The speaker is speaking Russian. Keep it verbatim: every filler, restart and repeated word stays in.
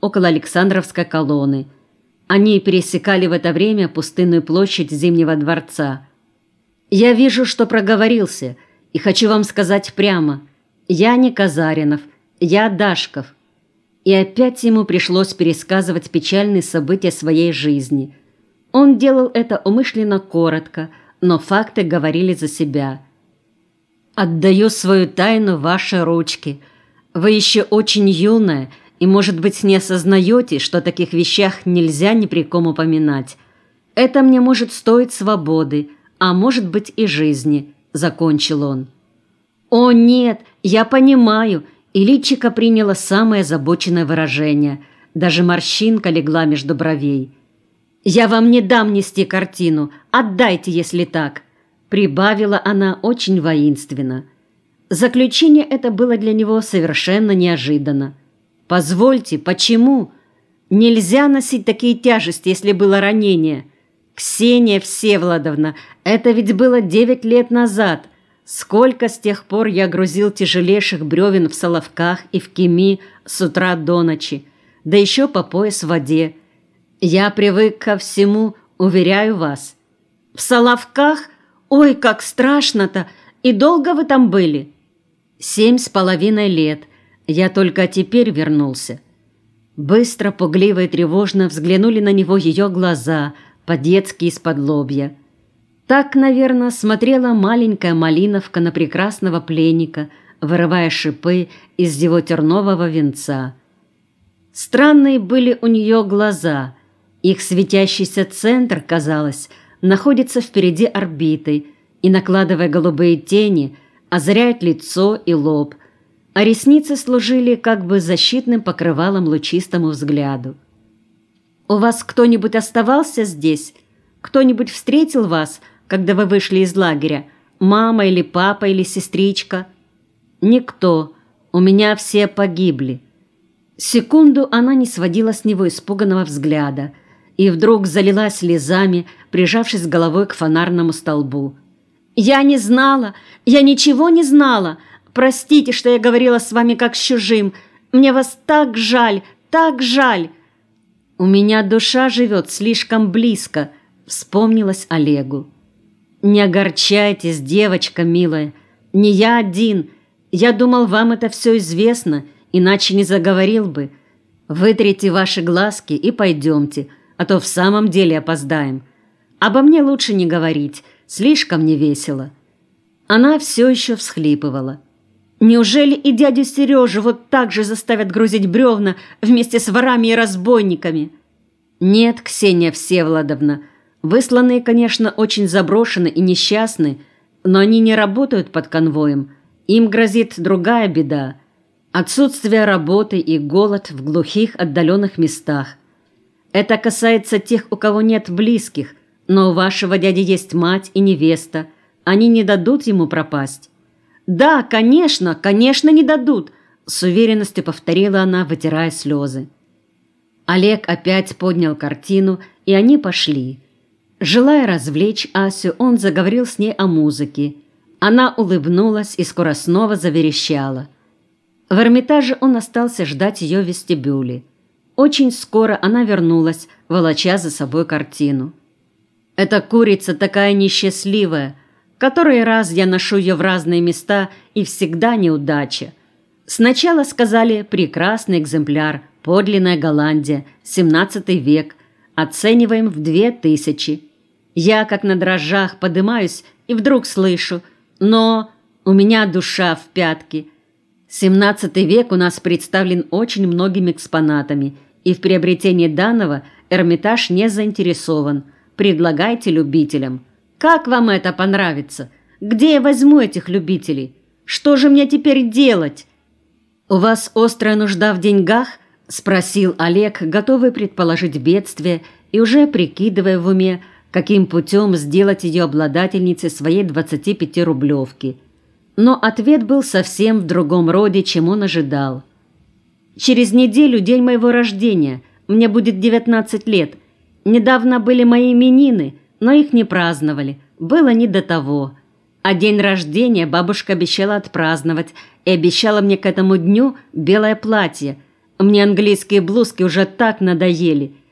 около Александровской колонны. Они пересекали в это время пустынную площадь Зимнего дворца. «Я вижу, что проговорился, и хочу вам сказать прямо. Я не Казаринов, я Дашков». И опять ему пришлось пересказывать печальные события своей жизни. Он делал это умышленно коротко, но факты говорили за себя. «Отдаю свою тайну в ваши ручки. Вы еще очень юная и, может быть, не осознаете, что о таких вещах нельзя ни при ком упоминать. Это мне может стоить свободы, а может быть и жизни», — закончил он. «О, нет, я понимаю», и личико приняло самое озабоченное выражение. Даже морщинка легла между бровей. «Я вам не дам нести картину. Отдайте, если так», — прибавила она очень воинственно. Заключение это было для него совершенно неожиданно. «Позвольте, почему? Нельзя носить такие тяжести, если было ранение. Ксения Всеволодовна, это ведь было девять лет назад. Сколько с тех пор я грузил тяжелейших бревен в Соловках и в Кеми с утра до ночи, да еще по пояс в воде. Я привык ко всему, уверяю вас». «В Соловках? Ой, как страшно-то! И долго вы там были?» «Семь с половиной лет. Я только теперь вернулся». Быстро, пугливо и тревожно взглянули на него ее глаза, по-детски из-под лобья. Так, наверное, смотрела маленькая Малиновка на прекрасного пленника, вырывая шипы из его тернового венца. Странные были у нее глаза. Их светящийся центр, казалось, находится впереди орбиты и, накладывая голубые тени, озаряет лицо и лоб, а ресницы служили как бы защитным покрывалом лучистому взгляду. «У вас кто-нибудь оставался здесь? Кто-нибудь встретил вас, когда вы вышли из лагеря? Мама или папа или сестричка?» «Никто. У меня все погибли». Секунду она не сводила с него испуганного взгляда и вдруг залилась слезами, прижавшись головой к фонарному столбу. «Я не знала! Я ничего не знала! Простите, что я говорила с вами как с чужим! Мне вас так жаль, так жаль!» «У меня душа живет слишком близко», — вспомнилось Олегу. «Не огорчайтесь, девочка милая, не я один. Я думал, вам это все известно, иначе не заговорил бы. Вытрите ваши глазки и пойдемте, а то в самом деле опоздаем. Обо мне лучше не говорить, слишком не весело». Она все еще всхлипывала. «Неужели и дядю Сережу вот так же заставят грузить бревна вместе с ворами и разбойниками?» «Нет, Ксения Всеволодовна, высланные, конечно, очень заброшены и несчастны, но они не работают под конвоем. Им грозит другая беда – отсутствие работы и голод в глухих отдаленных местах. Это касается тех, у кого нет близких, но у вашего дяди есть мать и невеста. Они не дадут ему пропасть». «Да, конечно, конечно, не дадут», – с уверенностью повторила она, вытирая слезы. Олег опять поднял картину, и они пошли. Желая развлечь Асю, он заговорил с ней о музыке. Она улыбнулась и скоро снова заверещала. В Эрмитаже он остался ждать ее в вестибюле. Очень скоро она вернулась, волоча за собой картину. «Эта курица такая несчастливая. Который раз я ношу ее в разные места, и всегда неудача. Сначала сказали «прекрасный экземпляр, подлинная Голландия, семнадцатый век, оцениваем в две тысячи». Я, как на дрожжах, подымаюсь и вдруг слышу: «Но у меня душа в пятке». семнадцатый век у нас представлен очень многими экспонатами, и в приобретении данного Эрмитаж не заинтересован. Предлагайте любителям. Как вам это понравится? Где я возьму этих любителей? Что же мне теперь делать?» «У вас острая нужда в деньгах?» – спросил Олег, готовый предположить бедствие и уже прикидывая в уме, каким путем сделать ее обладательницей своей двадцатипятирублевки. Но ответ был совсем в другом роде, чем он ожидал. «Через неделю день моего рождения. Мне будет девятнадцать лет. Недавно были мои именины, но их не праздновали. Было не до того. А день рождения бабушка обещала отпраздновать и обещала мне к этому дню белое платье. Мне английские блузки уже так надоели.